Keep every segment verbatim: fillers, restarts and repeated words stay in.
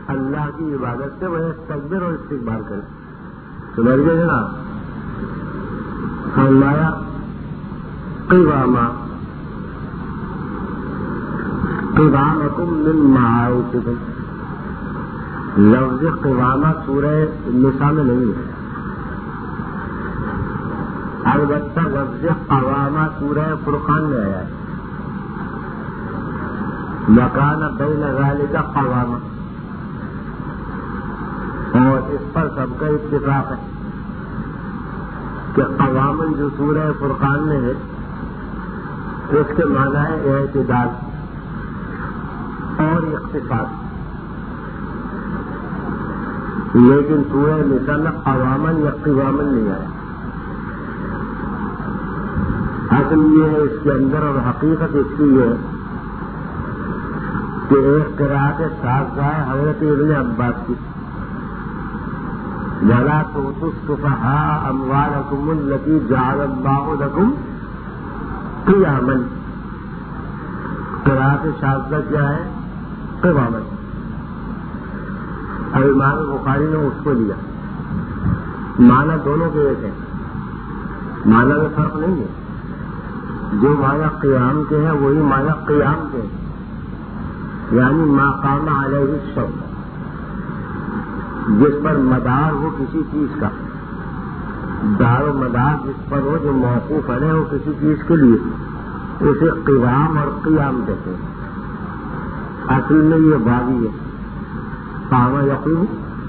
اللہ کی عبادت سے وہ تکبیر اور استغفار کرے. سمجھ گئے نا؟ فرمایا قوامہ قوامکم من معاشکم. لفظ قوامہ سورہ نساء میں نہیں ہے، البتہ لفظ قوامہ سورہ فرقان میں آیا ہے. مکان بین ذالک قوامہ، اور اس پر سب کا اتفاق ہے کہ قوامن جو سورہ فرقان میں ہے اس کے معنی ہے اعتدال اور اقتصاد، لیکن سورہ نساء میں قوامن یا قوامن نہیں آیا. اصل یہ ہے اس کے اندر، اور حقیقت اس کی ہے کہ ایک قرأت ساتھ ہے حضرت ابن عباس کی، وَلَا تُؤْتُوا السُّفَهَاءَ أَمْوَالَكُمُ الَّتِي جَعَلَ اللَّهُ لَكُمْ قِيَامًا. قرأت شاذہ کیا ہے؟ قوامن. اب امام بخاری نے اس کو لیا. معنی دونوں کے ایک ہے، معنی میں فرق نہیں ہے. جو معنی قیام کے ہیں وہی معنی قیام کے ہیں، یعنی ما قام علیہ الشیء، جس پر مدار ہو کسی چیز کا، دار و مدار جس پر ہو جو موقوف ہے وہ کسی چیز کے لیے، اسے قیام اور قیام کہتے ہیں. اصل میں یہ باغی ہے قام یقوم،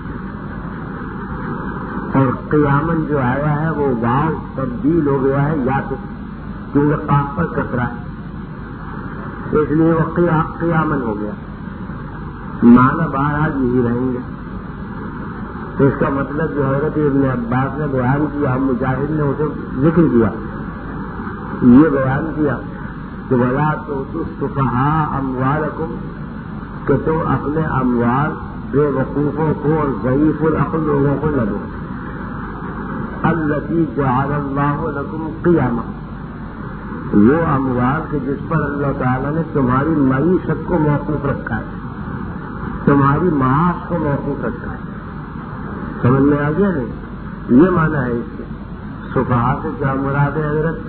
اور قیامن جو آیا ہے وہ واو تبدیل ہو گیا ہے یا تو کیونکہ قاف پر کسرا ہے، اس لیے وہ قیامن ہو گیا. معنی بہرحال یہی رہیں گے. تو اس کا مطلب جو حضرت ابن عباس نے بیان کیا، مجاہد نے اسے ذکر کیا، یہ بیان کیا کہ وَلَا تُؤْتُوا السُّفَهَاءَ أَمْوَالَكُمْ، کہ تم اپنے اموال بے وقوفوں کو اور ضعیف العقل لوگوں کو نہ دو. الَّتِي جَعَلَ اللَّهُ لَكُمْ قِيَامًا، وہ اموال کے جس پر اللہ تعالیٰ نے تمہاری معیشت کو موقوف رکھا ہے، تمہاری معاش کو موقوف رکھا ہے. سمجھ میں آ گیا نہیں؟ یہ معنی ہے اس کے. صفحہ سے کیا مراد ہے حضرت؟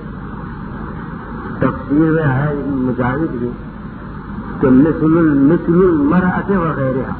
تفسیر میں ہے مجاہد بھی کہ مثل مثل المرأة وغیرہ،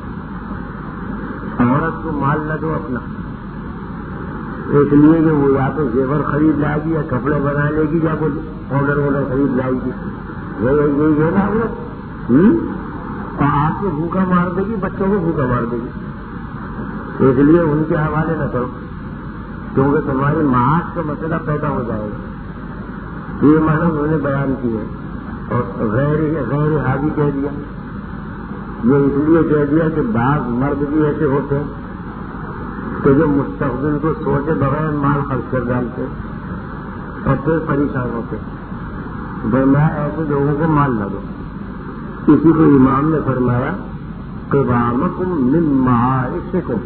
عورت کو مال نہ دو اپنا، اس لیے کہ وہ یا تو زیور خرید لائے گی یا کپڑے بنا لے گی یا کوئی آڈر وڈر خرید لائے گی. یہی ہے نا حضرت. اور آپ کو بھوکا مار دے گی، بچوں کو بھوکا مار دے گی. اس لیے ان کے حوالے نہ کرو، کیونکہ تمہاری معاش کا مسئلہ پیدا ہو جائے گا. یہ معنی انہوں نے بیان کی ہے. اور غیر غیر حاضی کہہ دیا. یہ اس لیے کہہ دیا کہ بعض مرد بھی ایسے ہوتے ہیں کہ جو مستقبل کو سوچے بغیر مال خرچ کر ڈالتے اور پھر پریشان ہوتے. میں ایسے لوگوں کو مال نہ دو. کسی کو امام نے فرمایا قوامکم من معاشکم،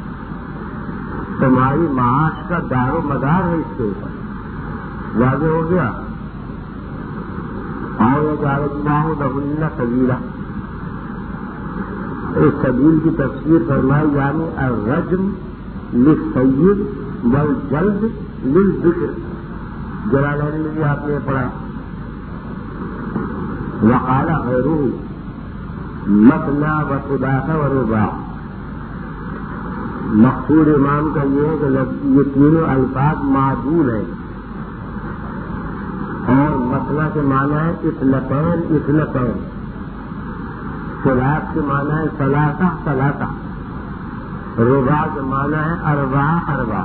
تمہاری معاش کا دار و مدار ہے اس کے اوپر. واضح ہو گیا. اور جعل اللہ لہن سبیلا، اس سبیل کی تفسیر فرمائی یعنی الرجم للسید والجلد للذکر. جلالین میں بھی آپ نے پڑھا. وقال غیرہ مثنی وثلاث ورباع. مقصود امام کا یہ ہے کہ یہ تینوں الفاظ معدول ہیں، اور مثنی کے معنی ہے اثنتین اثنتین، ثلاث کے معنی ہے ثلاثہ ثلاثہ، رباع کے معنی ہے اربع اربع.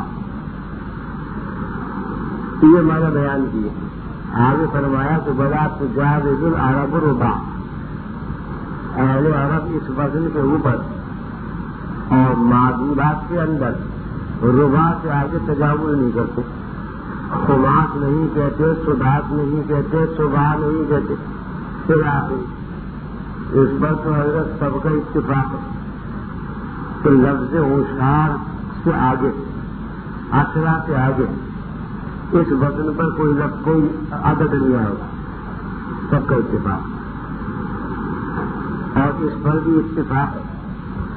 یہ معنی بیان کیے. آگے فرمایا کہ بلا تجاوز العرب رباع، اہل عرب اس وزن کے اوپر اور معدولات کے اندر رباع سے آگے تجاوز نہیں کرتے. خماس نہیں کہتے، سدات نہیں کہتے، صبح نہیں کہتے. پھر آگے اس پر تو حضرت سب کا اتفاق ہے کہ لفظ ہوشیار سے آگے، اشرا سے آگے اس وزن پر کوئی لفظ کوئی عدد نہیں آئے گا. سب کا اتفاق. اور اس پر بھی اتفاق ہے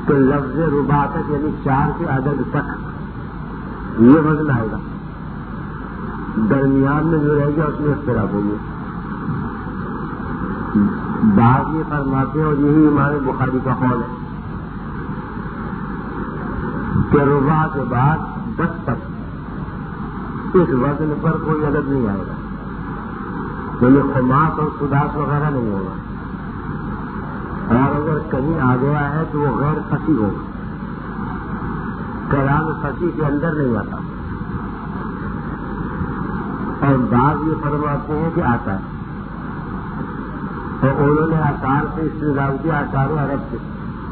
کہ لفظ ربا تک یعنی چار کے عدد تک یہ وزن آئے گا، درمیان میں جو رہے گا اس میں اختلاف ہوگی. بعض یہ فرماتے ہیں اور یہی امام بخاری کا قول ہے کہ ربا کے بعد دس تک اس وزن پر کوئی عدد نہیں آئے گا، یعنی خماس اور سداس وغیرہ نہیں ہوگا، اور اگر کہیں آ گیا ہے تو وہ غیر فصیح ہوگا، کلام فصیح کے اندر نہیں آتا. اور بعض یہ فرماتے ہیں کہ آتا ہے، اور انہوں نے آثار سے استدلال کیا آثار عرب سے.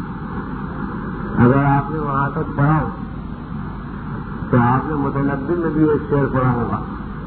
اگر آپ نے وہاں تک پڑھا ہو تو آپ نے متنبی میں بھی ایک شعر پڑھا ہوگا،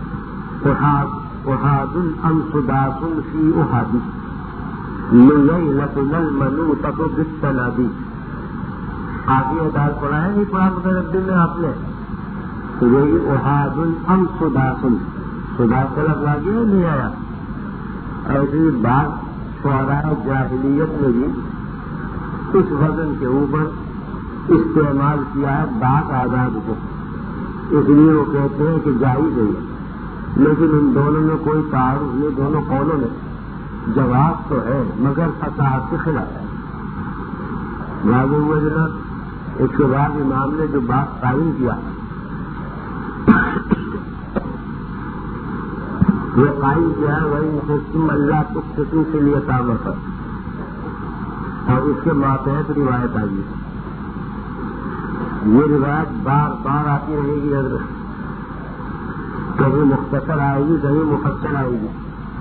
احاد ام سداس فی احادی لیلۃ المنوطۃ بالتنادی. آپ یہ ادار پڑھا ہے نہیں پڑھا متنبی میں آپ نے؟ تو یہی احاد ام سداس، سداس کا لفظ آگے نہیں آیا. ایسی بات شعراء جاہلیت میں بھی اس وزن کے اوپر استعمال کیا ہے بات آزاد کو، اس لیے وہ کہتے ہیں کہ جائز ہے. لیکن ان دونوں میں کوئی تعارف نہیں، دونوں قولوں میں جواب تو ہے مگر فصاحت کے خلاف ہے. واضح ہوا جناب. اس کے بعد امام نے جو بات قائم کیا وہ قائم کیا ہے وہی حکم اللہ تقسطوا فی الیتامى پر، اور اس کے ماتحت روایت آئی ہے. یہ روایت بار بار آتی رہے گی، حضرت کبھی مختصر آئے گی کبھی مفصل آئے گی.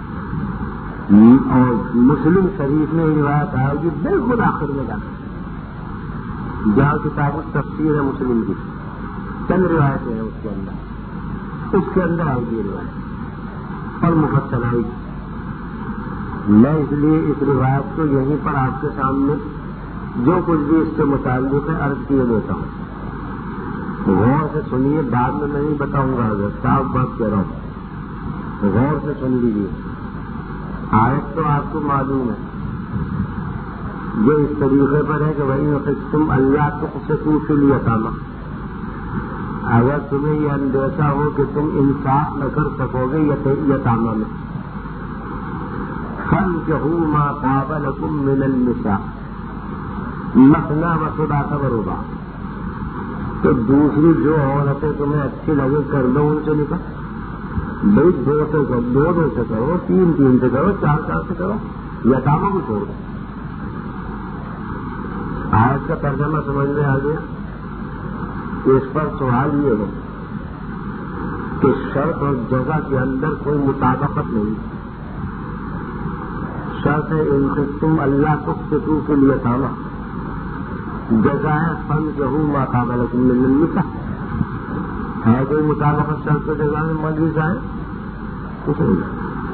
اور مسلم شریف میں یہ روایت آئے گی بالکل آخر میں جا کر، جہاں کتاب التفسیر ہے مسلم کی، چند روایتیں ہیں اس کے اندر، اس کے اندر آئے گی روایت اور مفصل آئے گی. میں اس لیے اس روایت کو یہیں پر آپ کے سامنے جو کچھ بھی اس سے متعلق ہے عرض کیے دیتا ہوں. غور سے سنیے، بعد میں میں نہیں بتاؤں گا، اگر صاف بات کہہ رہا ہوں، غور سے سن لیجیے. آیت تو آپ کو معلوم ہے، جو اس طریقے پر ہے کہ وہی تم اللہ تقسطوا فی الیتامى. اگر تمہیں یہ اندیشہ ہو کہ تم انصاف نہ کر سکو گے یتامہ میں، فانکحوا ما طاب لکم من النساء مثنی وثلاث ورباع. تو دوسری جو عورتیں تمہیں اچھی لگے کر لو ان سے نکاح. بھائی دو سے کرو، دو دو سے کرو، تین تین سے کرو، چار چار سے کرو، یتامہ کو چھوڑ دو. آج کا ترجمہ سمجھ میں آ گیا. اس پر سوال یہ ہے کہ شرط اور جگہ کے اندر کوئی مطابقت نہیں. شرط ہے ان خفتم اللہ تقسطوا فی الیتامى، جگہ ہے فانکحوا ما طاب لکم من النساء. ہے کوئی مطابقت شرط جگہ میں مولوی صاحب؟ کچھ نہیں.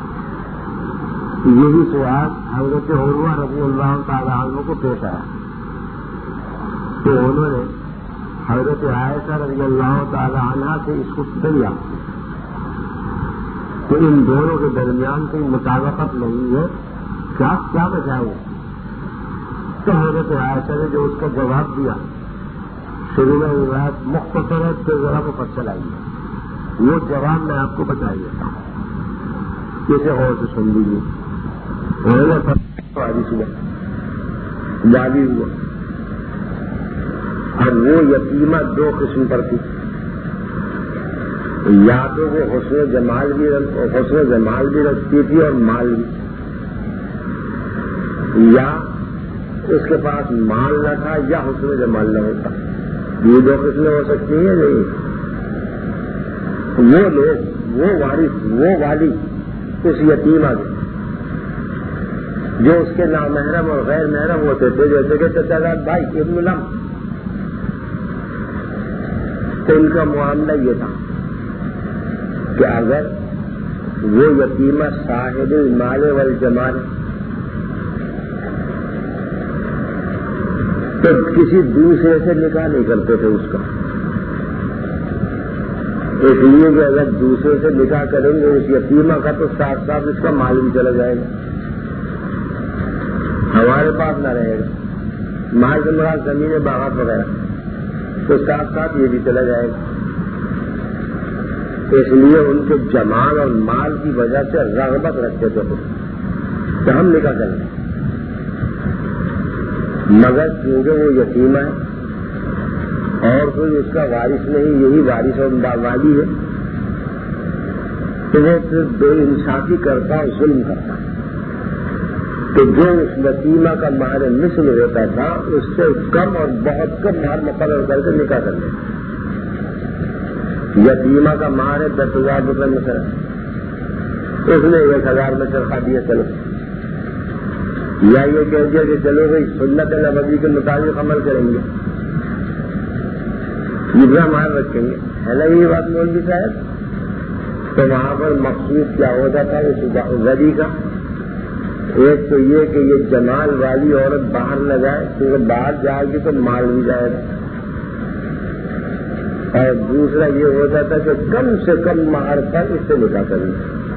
یہی سوال حضرت عروہ رضی اللہ تعالی عنہ کو پیش آیا تو انہوں نے حضرت عائشہ رضی اللہ تعالی عنہ سے اس کو دیا کہ ان دونوں کے درمیان کوئی مطابقت نہیں ہے، کیا کیا بچائے؟ تو حضرت عائشہ نے جو اس کا جواب دیا، شروع میں روایت مختصر ہے تو ذرا مفصل آئی ہے، وہ جواب میں آپ کو بتا دیتا ہوں، کسی اور سے سن لیجیے. جاری ہوا. اب وہ یتیمہ دو قسم پر تھی، یا تو وہ حسن جمال بھی حسن جمال بھی رکھتی تھی اور مال بھی، یا اس کے پاس مال نہ تھا یا حسن جمال نہ ہوتا. یہ دو قسمیں ہو سکتی ہیں. نہیں، وہ لوگ وہ وارث وہ والی اس یتیمہ کے جو اس کے نامحرم اور غیر محرم ہوتے تھے، جیسے کہ چچا زاد بھائی ابن لم، تو ان کا معاملہ یہ تھا کہ اگر وہ یتیمہ صاحب المال والجمال تو کسی دوسرے سے نکاح نہیں کرتے تھے اس کا، اس لیے کہ اگر دوسرے سے نکاح کریں گے اس یتیمہ کا تو ساتھ ساتھ اس کا مال بھی چلا جائے گا، ہمارے پاس نہ رہے گا. مال سے مراد زمین باغات وغیرہ، تو ساتھ ساتھ یہ بھی چلا جائے گا. اس لیے ان کے جمال اور مال کی وجہ سے رغبت رکھتے تھے کہ ہم نکاح کریں، مگر کیونکہ وہ یتیمہ ہے اور کوئی اس کا وارث نہیں، یہی وارث اور والی ہے، تو وہ پھر بے انصافی کرتا اور ظلم کرتا ہے. تو جو اس یتیمہ کا مہر مثل ہوتا تھا اس سے کم اور بہت کم مہر مقرر کر کے نکاح کر لیں. یتیمہ کا مہر ہے دس ہزار روپئے مثلا، اس نے ایک ہزار میں چرخا دیا چلو، یا یہ کہہ دیا کہ چلو بھائی سنت نبوی کے مطابق عمل کریں گے، اتنا مہر رکھیں گے، ہے نا یہ بات مولوی صاحب. تو وہاں پر مقصود کیا ہوتا تھا اس غدی کا؟ ایک تو یہ کہ یہ جمال والی عورت باہر نہ جائے، کیونکہ باہر جائے گی تو مال بھی جائے گا، اور دوسرا یہ ہوتا تھا کہ کم سے کم مہر پر اس سے نکاح کریں.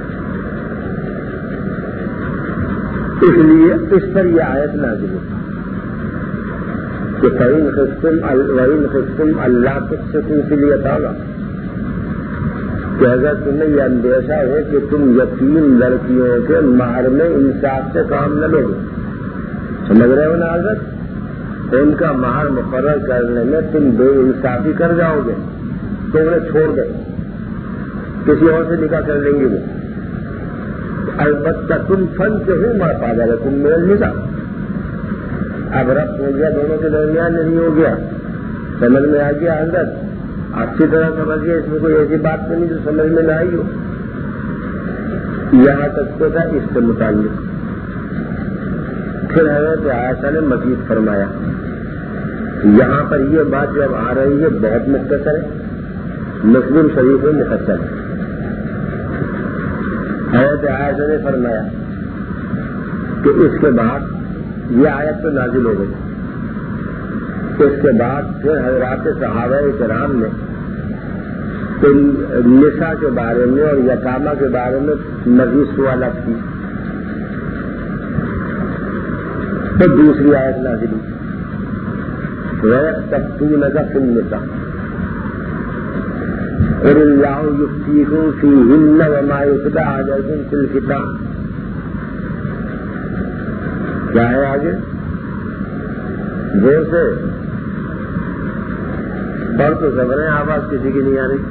اس لیے اس پر یہ آیت نازل ہوئی کہ فَإِنْ خِفْتُمْ وَإِنْ خِفْتُمْ أَلَّا تُقْسِطُوا فِي الْيَتَامَىٰ، کہ اگر تمہیں یہ اندیشہ ہو کہ تم یتیم لڑکیوں کے مہر میں انصاف سے کام نہ لو گے، سمجھ رہے ہو نا حضرت، ان کا مہر مقرر کرنے میں تم بے انصافی کر جاؤ گے تو انہیں چھوڑ دو، کسی اور سے نکاح کر لیں گے وہ. البتہ تم فن سے ہو مار پا جائے گا، تم میل نکاح اب ربط ہو گیا، دونوں کے درمیان نہیں ہو گیا، سمجھ میں آ گیا حضرت، اچھی طرح سمجھ گیا، اس میں کوئی ایسی بات نہیں جو سمجھ میں نہ آئی ہو. یہاں تک تو تھا اس سے متعلق. پھر حضرت عائشہ نے مزید فرمایا، یہاں پر یہ بات جب آ رہی ہے بہت مختصر ہے، مسلم شریف میں مفصل ہے. حضرت عائشہ نے فرمایا کہ اس کے بعد یہ آیت تو نازل ہو گئی، اس کے بعد پھر حضرات صحابہ کرام نے نساء کے بارے میں اور یتامہ کے بارے میں مزید سوالات کی، تو دوسری آیت نازل ہوئی وَيَسْتَفْتُونَكَ فِي النِّسَاءِ قُلِ اللَّهُ يُفْتِيكُمْ فِيهِنَّ وَمَا يُتْلَىٰ عَلَيْكُمْ فِي الْكِتَابِ. کیا ہے آگے؟ زور سے بڑھ تو سب رہے ہیں، آواز کسی کی نہیں آ رہی.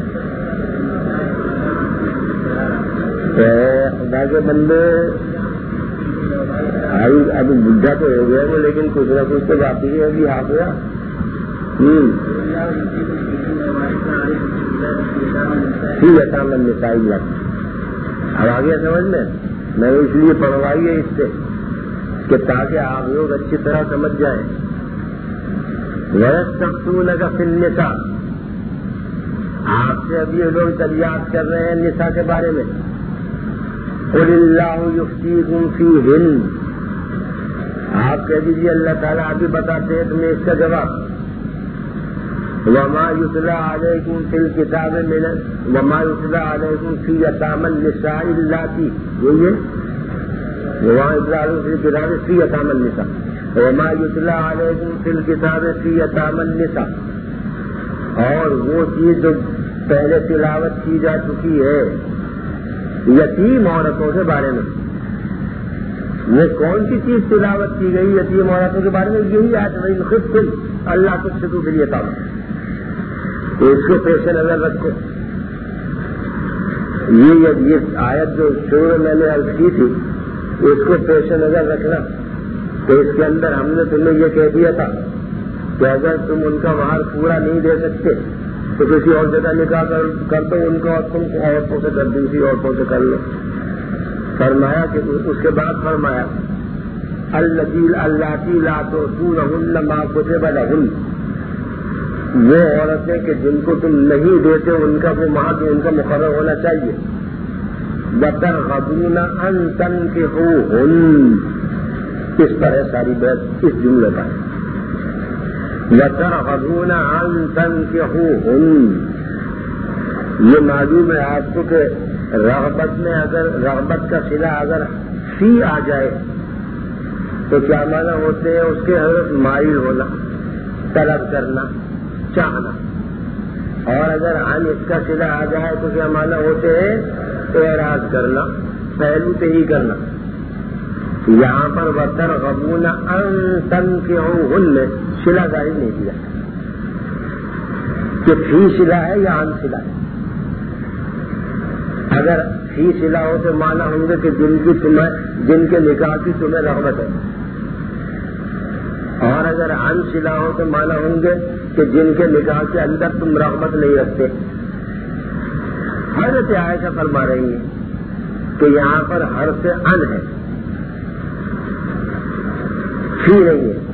خدا کے بندے ابھی بڈھا تو ہو گیا وہ، لیکن کچھ نہ کچھ تو باقی ہے ابھی ہاتھ ہوا. ٹھیک ہے کام نسائی لگ اب آ گیا سمجھ میں. میں نے اس لیے پڑھوائی ہے اس سے کہ تاکہ آپ لوگ اچھی طرح سمجھ جائیں. وَيَسْتَفْتُونَكَ فِي النِّسَاءِ، آپ سے ابھی یہ لوگ دریافت کر رہے ہیں نساء کے بارے میں. قُلِ اللَّهُ يُفْتِيكُمْ فِيهِنَّ، آپ کہہ دیجیے اللہ تعالیٰ ابھی بتاتے ہیں تمہیں اس کا جواب. وَمَا يُتْلَىٰ عَلَيْكُمْ فِي الْكِتَابِ مِنَ وَمَا يُتْلَىٰ عَلَيْكُمْ فِي يَتَامَى النِّسَاءِ اللَّاتِي، یہ وَمَا يُتْلَىٰ عَلَيْكُمْ فِي الْكِتَابِ فِي يَتَامَى النِّسَاءِ وَمَا يُتْلَىٰ عَلَيْكُمْ فِي الْكِتَابِ فِي يَتَامَى النِّسَاءِ، اور وہ چیز جو پہلے تلاوت کی جا چکی ہے یتیم عورتوں کے بارے میں. وہ کون سی چیز تلاوت کی گئی یتیم عورتوں کے بارے میں؟ یہی آج وہی خفتم اللہ تقسطوا فی الیتامى، تو اس کو پیش نظر رکھو. یہ یہ آیت جو شروع میں میں نے عرض کی تھی اس کو پیش نظر رکھنا. تو اس کے اندر ہم نے تمہیں یہ کہہ دیا تھا کہ اگر تم ان کا مہر پورا نہیں دے سکتے تو کسی اور جگہ نکاح کر دو ان کا، اور تم عورتوں سے کر دوسری عورتوں سے کر لو. فرمایا کہ اس کے بعد فرمایا اللاتی اللاتی لا تؤتونہن ما کتب لہن، وہ عورتیں کہ جن کو تم نہیں دیتے ان کا وہ مہر ان کا مقرر ہونا چاہیے. وترغبون ان تنکحوہن، اس پر ہے ساری بحث اس جملے پر. وترغبون ان تنکحوہن، یہ معلوم ہے آپ کو کہ رغبت میں اگر رغبت کا صلہ اگر فی آ جائے تو کیا معنی ہوتے ہیں اس کے؟ حضرت مائل ہونا، طلب کرنا، چاہنا. اور اگر عن اس کا صلہ آ جائے تو کیا معنی ہوتے ہیں؟ اعراض کرنا، پہلو سے ہی کرنا. یہاں پر وَتَرْغَبُونَ أَن تَنكِحُوهُنَّ صلہ ظاہر نہیں کیا کہ فی صلہ ہے یا عن صلہ ہے. اگر فی صلہ ہو تو معنی ہوں گے کہ جن کی تمہیں جن کے نکاح کی تمہیں رغبت ہے، اور اگر عن صلہ ہو تو معنی ہوں گے کہ جن کے نکاح کے اندر تم رغبت نہیں رکھتے. حضرت عائشہ فرما رہی ہیں کہ یہاں پر حرف عن ہے، فی نہیں ہے.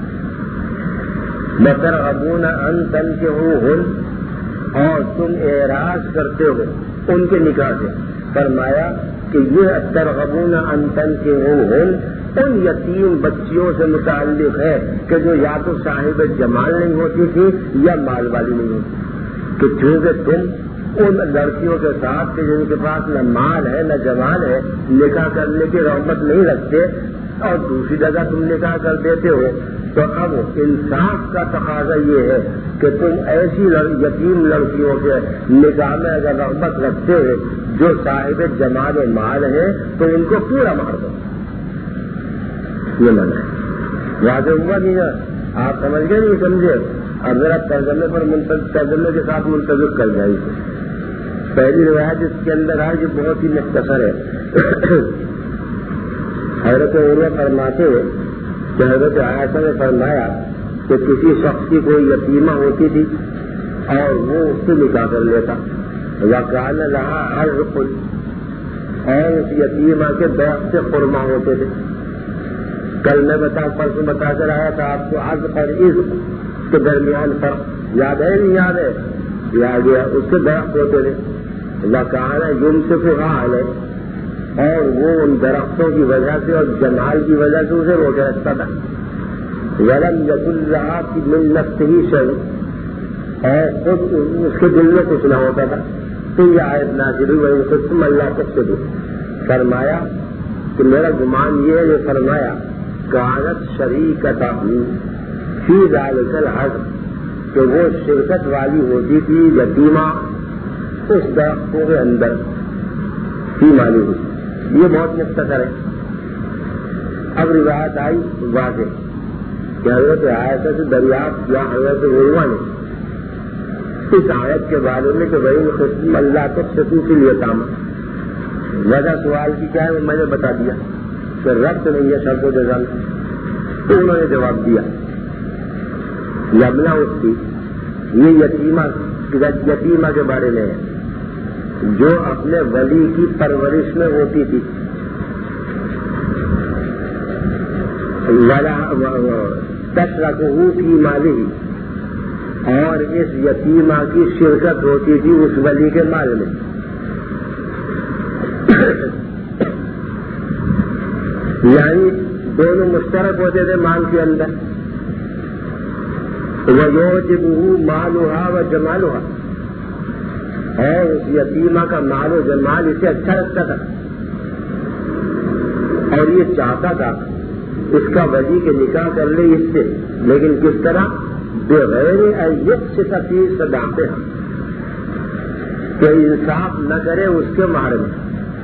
وَتَرْغَبُونَ أَن تَنكِحُوهُنَّ اور تم اعراض کرتے ہو ان کے نکاح سے. فرمایا کہ یہ ترغبون ان تنكحوهن ان یتیم بچیوں سے متعلق ہے کہ جو یا تو صاحب جمال نہیں ہوتی تھی یا مال والی نہیں ہوتی، کہ چونکہ تم ان لڑکیوں کے ساتھ جن کے پاس نہ مال ہے نہ جمال ہے نکاح کرنے کی رغبت نہیں رکھتے اور دوسری جگہ تم نکاح کر دیتے ہو، تو اب انصاف کا تقاضا یہ ہے کہ تم ایسی یتیم لڑکیوں کے نکاح میں اگر رغبت رکھتے ہو جو صاحب جمال و مال ہیں تو ان کو پورا مار دو. یہ مانا ہے، واضح ہوا نہیں نا؟ آپ سمجھ گئے نہیں سمجھے؟ اب ذرا ترجمے پر ترجمے کے ساتھ منتظر کر جائیں. پہلی روایت اس کے اندر ہے جو بہت ہی مختصر ہے. حضرت عروہ فرماتے ہوئے کہ حضرت عائشہ نے فرمایا کہ کسی شخص کی کوئی یتیمہ ہوتی تھی اور وہ اس سے نکاح کر لیتا، وَكَانَ لَهَا عَرْقٌ اور اس یتیمہ کے درخت سے خرما ہوتے تھے. کل میں بتا پرسوں بتا کر آیا تھا آپ کو عرض اور عزق کے درمیان فرق یاد ہے نہیں یاد ہے؟ یاد ہے. اس کے درخت ہوتے تھے. وَكَانَ يُمْسِكُهَا عَلَيْهِ اور وہ ان درختوں کی وجہ سے اور جمال کی وجہ سے اسے روکے رکھتا تھا. وَلَمْ يَكُنْ لَهَا مِنْ نَفْسِهِ شَيْءٌ اور خود اس کے دل میں کچھ نہ ہوتا تھا. تو یہ آیت نازل ہوئی وَإِن خِفْتُمْ أَلَّا تُقْسِطُوا فرمایا کہ میرا گمان یہ ہے، یہ فرمایا كَانَتْ شَرِيكَتَهُ فِي ذَلِكَ الْعَزْمِ کہ وہ شرکت والی ہوتی تھی یتیمہ اس درختوں کے اندر فی مالی ہوئی. یہ بہت مختصر ہے. اب روایت آئی واضح کہ حضرت عائشہ سے دریافت کیا حضرت عروہ نے اس آیت کے بارے میں کہ بھائی قسم اللہ کو سکو کے لیے کام. وجہ سوال کی کیا ہے وہ میں نے بتا دیا کہ ربط نہیں ہے شرط و جزا میں. تو انہوں نے جواب دیا یمنا اس کی یہ یتیمہ یتیمہ کے بارے میں ہے جو اپنے ولی کی پرورش میں ہوتی تھی. تشرکہ فی مالہ اور اس یتیمہ کی شرکت ہوتی تھی اس ولی کے مال میں. یعنی دونوں مشترک ہوتے تھے مال کے اندر. وَيُعْجِبُهُ مَالُهَا وَجَمَالُهَا اور اس یتیمہ کا مال و جمال اسے اچھا لگتا تھا اور یہ چاہتا تھا اس کا ولی کے نکاح کر لے اس سے، لیکن کس طرح؟ بغیر ایت سے تفصیل صداقتے ہیں کہ انصاف نہ کرے اس کے مہر میں.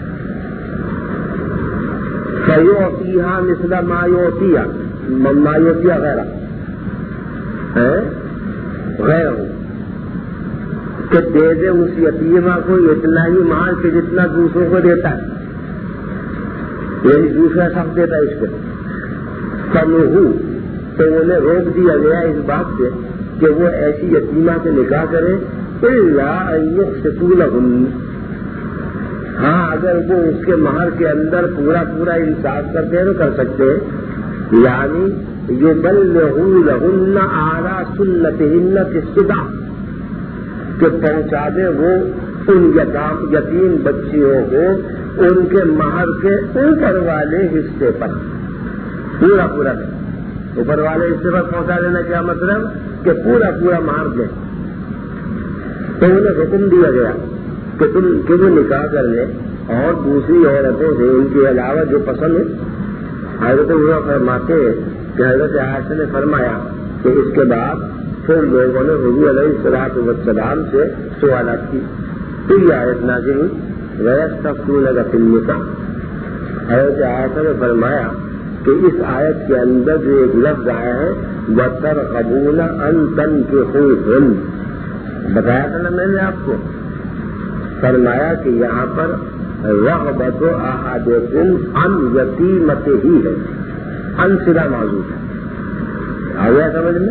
فَيُعْطِيهَا مِثْلَ مَا يُعْطِيهَا مَا يُعْطِيهَا غَيْرَهُ غیر کہ دے دے اس یتیمہ کو اتنا ہی مال کہ جتنا دوسروں کو دیتا ہے، یعنی دوسرا سب دیتا ہے اس کو. کم ہو تو انہیں روک دیا گیا اس بات سے کہ وہ ایسی یتیمہ سے نکاح کرے الا ان یقسطوا. ہاں اگر وہ اس کے مہر کے اندر پورا پورا انصاف کرتے ہیں تو کر سکتے ہیں. یعنی یبلغوا لهن اعلی سنتهن فی الصداع کہ پہنچا دے وہ ان یتیم بچیوں کو ان کے مہر کے اوپر والے حصے پر پورا پورا دیں. اوپر والے حصے پر پہنچا دینا کیا مطلب؟ کہ پورا پورا مہر دیں. تو انہیں حکم دیا گیا کہ تم کہ وہ نکاح کر لیں اور دوسری عورتوں سے ان کے علاوہ جو پسند ہے حضرت عمر فرماتے کہ حضرت عائشہ نے فرمایا کہ اس کے بعد پھر لوگوں نے حضور علیہ الصلوۃ والسلام سے سوالات کی تو یہ آیت نازل ہوئی وَيَسْتَفْتُونَكَ فِي النِّسَاءِ. حضرت عائشہ نے فرمایا کہ اس آیت کے اندر جو ایک لفظ آیا ہے وَتَرْغَبُونَ أَن تَنكِحُوهُنَّ، بتایا تھا نا میں نے آپ کو، فرمایا کہ یہاں پر رغبت احدکم عن یتیمتہ ہی ہے، ان صلہ موجود ہے، آ گیا سمجھ میں،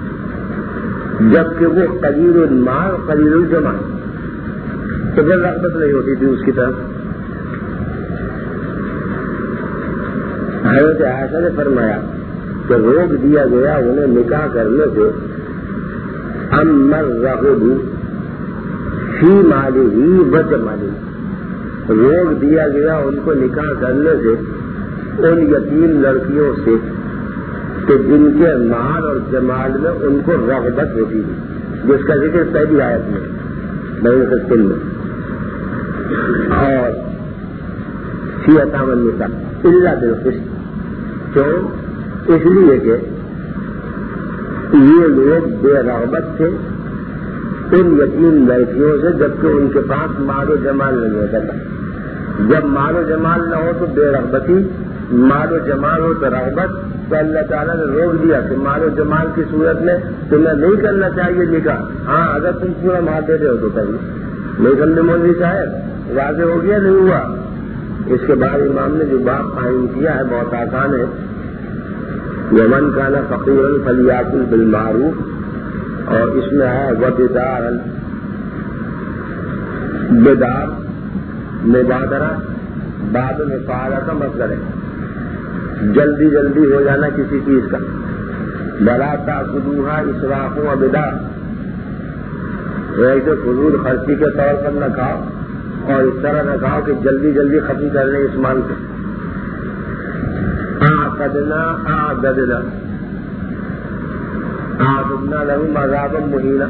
جبکہ وہ قلیل المال قلیل الجمال، تو پھر رغبت نہیں ہوتی تھی اس کی طرف. حضرت عائشہ نے فرمایا کہ روک دیا گیا انہیں نکاح کرنے سے امر الرغب فی مالہ و جمالہ، روک دیا گیا ان کو نکاح کرنے سے ان یتیم لڑکیوں سے کہ جن کے مال اور جمال میں ان کو رغبت ہوتی تھی، جس کا ذکر پہلی آیت میں بنی اسرائیل میں، اور فی یتامی النساء الا بالقسط، کیوں؟ اس لیے کہ یہ لوگ بے رغبت تھے ان یتیم لڑکیوں سے جبکہ ان کے پاس مال و جمال نہیں ہوتا تھا. جب مال و جمال نہ ہو تو بے رغبتی، مال و جمال ہو تو رغبت. تو اللہ تعالیٰ نے روک دیا کہ مال و جمال کی صورت میں تمہیں نہیں کرنا چاہیے نکاح. ہاں اگر تم پورا مال دے رہے ہو تو کر لو. نہیں سمجھے مولوی صاحب؟ واضح ہو گیا نہیں ہوا؟ اس کے بعد امام نے جو باب قائم کیا ہے بہت آسان ہے. ومن کان فقیرا فلیاکل بالمعروف، اور اس میں ہے وبدار بدار مبادرہ بعد مفاعلہ کا مطلب ہے جلدی جلدی ہو جانا کسی چیز کا. ولا تاکلوها اسرافا وبدار، ایک تو فضول خرچی کے طور پر نہ کھاؤ اور اس طرح نہ کھاؤ کہ جلدی جلدی ختم کر لیں اس مال کو. اعتدنا اعددنا اعددنا لهم عذابا مہینا.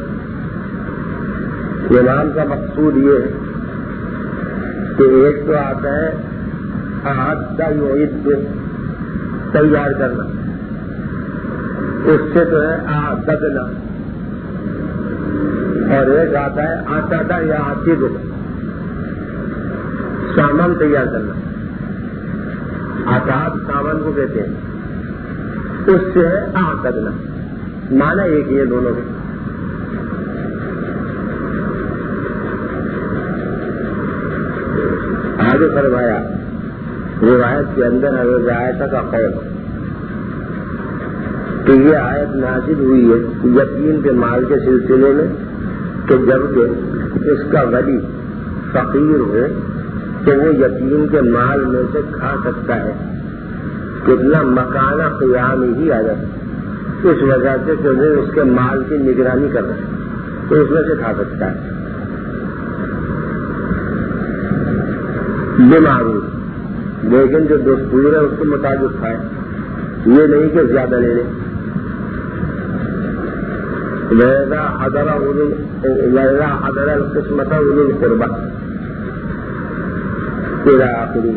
امام کا مقصود یہ ہے کہ ایک تو آتا ہے اعد یعد، تیار کرنا، اس سے تو ہے اعددنا، اور ایک آتا ہے اعتد یا عتد، سامان تیار کرنا. آتاد سامان کو کہتے ہیں، اس سے ہے اعتدنا، مانا ایک ہی ہے دونوں کے. آگے فرمایا روایت کے اندر حضرت عائشہ کا قول کہ یہ آیت نازل ہوئی ہے یتیم کے مال کے سلسلے میں کہ جبکہ اس کا ولی فقیر ہو تو وہ یتیم کے مال میں سے کھا سکتا ہے. کتنا مکانہ قیام ہی آ جاتا ہے، اس وجہ سے کہ وہ اس کے مال کی نگرانی کر رہے ہیں تو اس میں سے کھا سکتا ہے بمعروف. لیکن جو دستور ہے اس کے مطابق کھائے، یہ نہیں کہ زیادہ لے لیں. وَإِذَا حَضَرَ وَإِذَا حَضَرَ الْقِسْمَةَ أُولُو الْقُرْبَى الى آخری.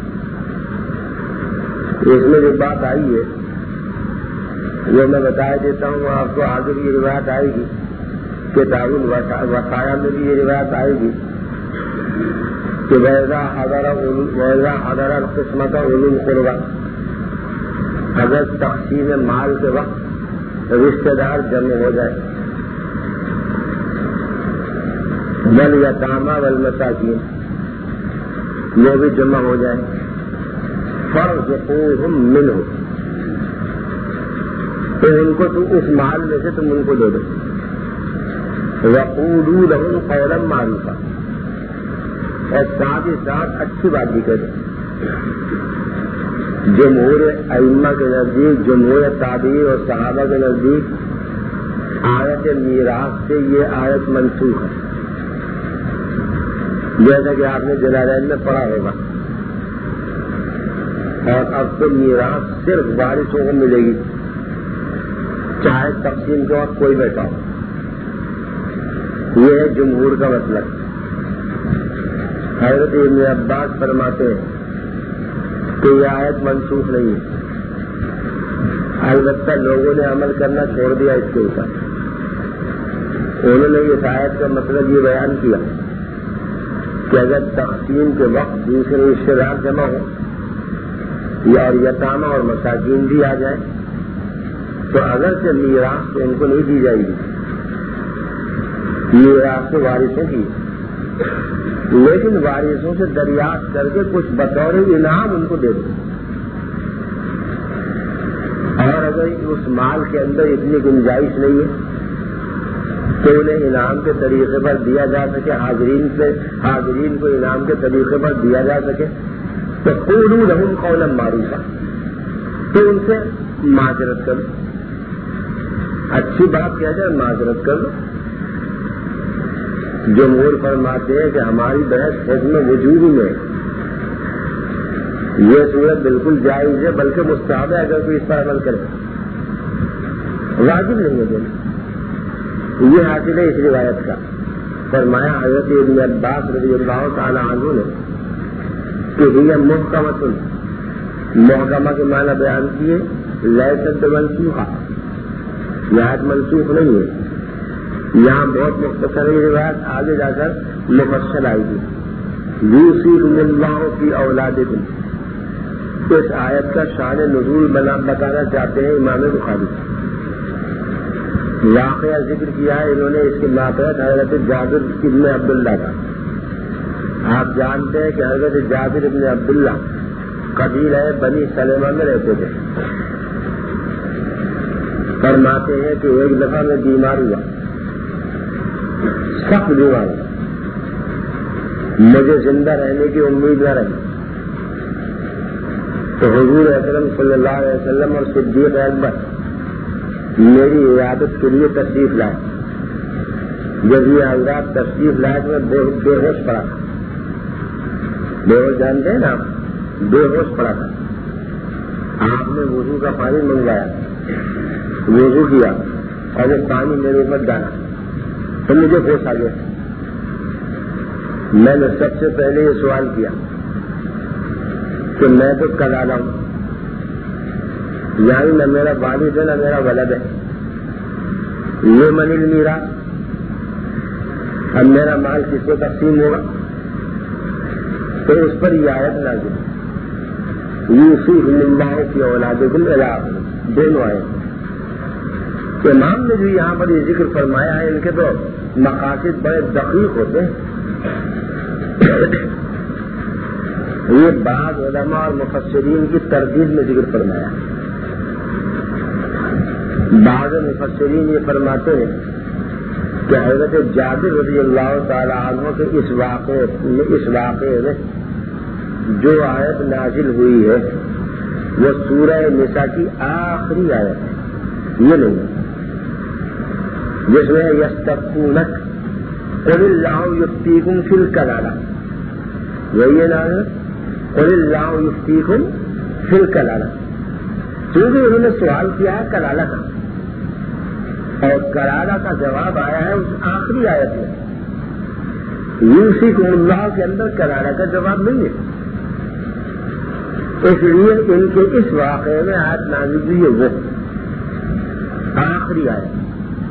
اس میں جو بات آئی ہے وہ میں بتا دیتا ہوں آپ کو. آگے بھی یہ روایت آئے گی، کتاب الوصایا میں بھی یہ روایت آئے گی کہ وَإِذَا حَضَرَ الْقِسْمَةَ أُولُو الْقُرْبَى، اگر تقسیم مال کے وقت رشتہ دار جمع ہو جائے، وَالْيَتَامَى وَالْمَسَاكِينَ وہ بھی جمع ہو جائے، فَارْزُقُوهُم مِّنْهُ، تو ان کو تم اس مال میں سے تم ان کو دے دو. وَقُولُوا لَهُمْ قَوْلًا مَّعْرُوفًا، اور ساتھ ہی ساتھ اچھی بات بھی کرے. جمہور ائمہ کے نزدیک، جمہور تابعین اور صحابہ کے نزدیک آیت میراث سے یہ آیت منسوخ ہے، جیسا کہ آپ نے جلالین میں پڑھا ہوگا. اور اب تو میراث صرف وارثوں کو ملے گی، چاہے تقسیم کے وقت کوئی بیٹھا ہو. یہ ہے جمہور کا مطلب. حضرت ابن عباس فرماتے ہیں تو یہ آیت منسوخ نہیں ہے، البتہ لوگوں نے عمل کرنا چھوڑ دیا اس کے اوپر. انہوں نے اس آیت کا مطلب یہ بیان کیا کہ اگر تقسیم کے وقت دوسرے رشتے دار جمع ہو یا اور یتامہ اور مساکین بھی آ جائیں تو اگرچہ میراث تو ان کو نہیں دی جائے گی، میراث تو وارثوں کی، لیکن وارثوں سے دریافت کر کے کچھ بطور انعام ان کو دے دیں. اور اگر اس مال کے اندر اتنی گنجائش نہیں ہے تو انہیں انعام کے طریقے پر دیا جا سکے، حاضرین سے حاضرین کو انعام کے طریقے پر دیا جا سکے تو قولوا لهم قولا معروفا، تو ان سے معذرت کرو، اچھی بات کیا جائے معذرت کر لو. جمہور فرماتے ہیں کہ ہماری بحث حکم وجوب میں یہ صورت بالکل جائز ہے، بلکہ مستحب ہے اگر کوئی اس پر عمل کرے، واجب نہیں ہے دینا. یہ حاصل ہے اس روایت کا. فرمایا حضرت ابن عباس رضی اللہ تعالی عنہ نے کہ یہ محکمۃ، محکمہ کے معنی بیان کیے، لیست منسوخہ، یہ آیت منسوخ نہیں ہے. یہاں بہت مختصر روایت آگے جا کر مفصل آئے گی. یوصیکم اللہ فی اولادکم، اس آیت کا شان نزول بنا بتانا چاہتے ہیں امام بخاری. واقعہ ذکر کیا ہے انہوں نے، اس کے ماتحت حضرت جابر ابن عبداللہ کا. آپ جانتے ہیں کہ حضرت جابر ابن عبداللہ قبیلہ بنی سلمہ میں رہتے تھے. فرماتے ہیں کہ ایک دفعہ میں بیمار ہوا، سخت بیمار ہوا، مجھے زندہ رہنے کی امید نہ رہی تو حضور اکرم صلی اللہ علیہ وسلم اور صدیق اکبر میری عیادت کے لیے تشریف لائے. جب یہ حضرات تشریف لائے تو میں بے ہوش پڑا تھا. بے ہوش جانتے ہیں نا آپ، بے ہوش پڑا تھا. آپ نے وضو کا پانی منگوایا، وضو کیا اور وہ پانی میرے اوپر ڈالا تو مجھے ہوش آ گیا. میں نے سب سے پہلے یہ سوال کیا کہ میں تو کلالا ہوں، یعنی نہ میرا والد ہے نہ میرا ولد ہے، یہ من المیراث، اب میرا مال کس کو تقسیم ہوگا؟ تو اس پر یہ آیت نازل، یوصیکم اللہ فی اولادکم الی آخر، دونوں آیت. امام نے جو یہاں پر یہ ذکر فرمایا ہے ان کے تو مقاصد بڑے دقیق ہوتے ہیں. یہ بعض علماء اور مفسرین کی تردید میں ذکر فرمایا. بعض مفسرین یہ فرماتے ہیں کہ حضرت جابر رضی اللہ تعالی عنہ کے اس واقعے میں اس واقعے میں جو آیت نازل ہوئی ہے وہ سورہ نساء کی آخری آیت ہے، یہ نہیں ہے جس میں یستفتونک قل اللہ یفتیکم فی الکلالہ، یہی ہے نا، قل اللہ یفتیکم فی الکلالہ. چونکہ انہوں نے سوال کیا ہے کلالہ کا اور کلالہ کا جواب آیا ہے اس آخری آیت میں. یوصیکم اللہ کے اندر کلالہ کا جواب نہیں ہے، اس لیے ان کے اس واقعے میں آیت نازل ہوئی ہے وہ آخری آیت.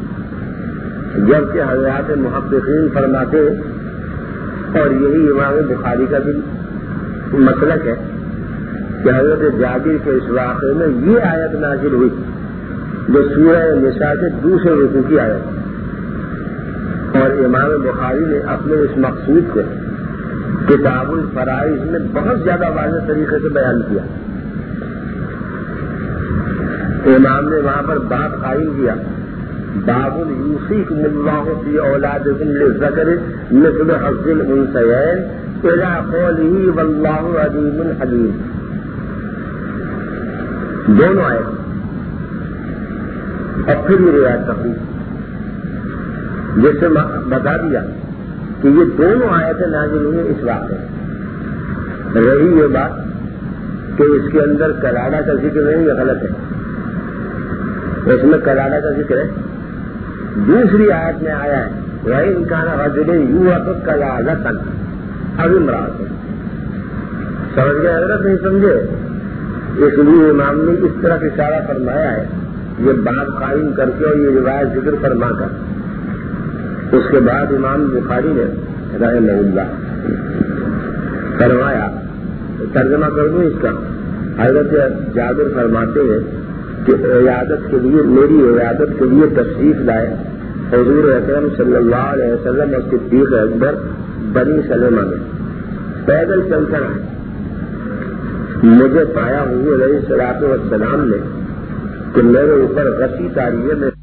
جبکہ حضرات محققین فرماتے ہیں اور یہی امام بخاری کا بھی مسلک ہے کہ حضرت جابر کے اس واقعے میں یہ آیت نازل ہوئی جو سورہ نساء کے دوسرے رکوع کی آیت، اور امام بخاری نے اپنے اس مقصود کو کتاب الفرائض میں بہت زیادہ واضح طریقے سے بیان کیا. امام نے وہاں پر باب قائم کیا، باب یوصیکم اللہ فی اولادکم للذکر مثل حظ الانثیین الی قولہ واللہ علیم حلیم. دونوں آئے اور پھر یہ روایت تقریب جس سے بتا دیا کہ یہ دونوں آیتیں نازل ہوئی اس واقعے. رہی یہ بات کہ اس کے اندر کلالہ کا ذکر نہیں، یہ غلط ہے، اس میں کلالہ کا ذکر ہے. دوسری آیت میں آیا ہے وَإِنْ كَانَ رَجُلٌ يُورَثُ كَلَالَةً أَوْ امْرَأَةٌ، سمجھ گئے حضرت نہیں سمجھے؟ اس لیے امام نے اس طرح اشارہ فرمایا ہے، یہ بات قائم کر کے اور یہ روایت ذکر فرما کر اس کے بعد امام بخاری نے رحمہ اللہ فرمایا، ترجمہ کر دوں اس کا۔ حضرت جابر فرماتے ہیں کہ عیادت کے لیے میری عیادت کے لیے تشریف لائے حضور اکرم صلی اللہ علیہ وسلم اور صدیق اکبر بنی سلمہ میں، پیدل چل کر آئے۔ مجھے پایا حضور علیہ الصلوۃ والسلام نے کہ میرے اوپر غشی تاری ہے،